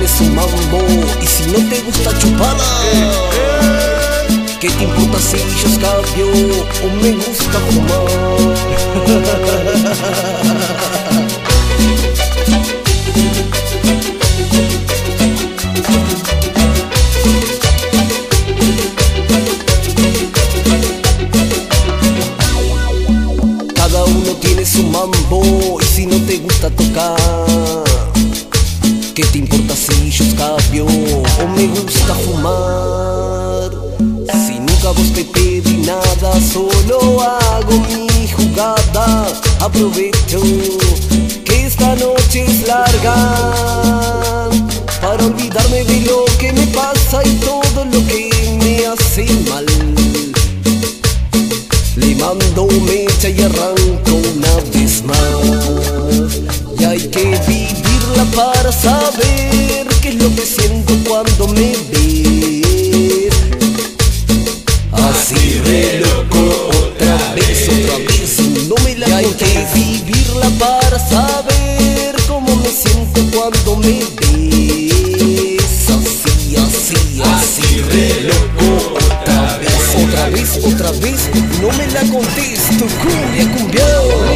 tienes un mambo y si no te gusta chupada, ¿qué te importa si yo escabio o me gusta fumar? Cada uno tiene su mambo y si no te gusta tocar, ¿qué te importa si yo escabio o me gusta fumar? Si nunca vos te pedí nada, solo hago mi jugada. Aprovecho que esta noche es larga para olvidarme de lo que me pasa y todo lo que me hace mal. Le mando mecha y arranco una vez más. Y hay que vivirla para saber qué es lo que siento cuando me ves. Así re loco, otra vez, no me la contés. Y hay que vivirla para saber cómo me siento cuando me ves. Así, así, así re loco, otra vez, no me la contés. Tu cumbia, cumbiao.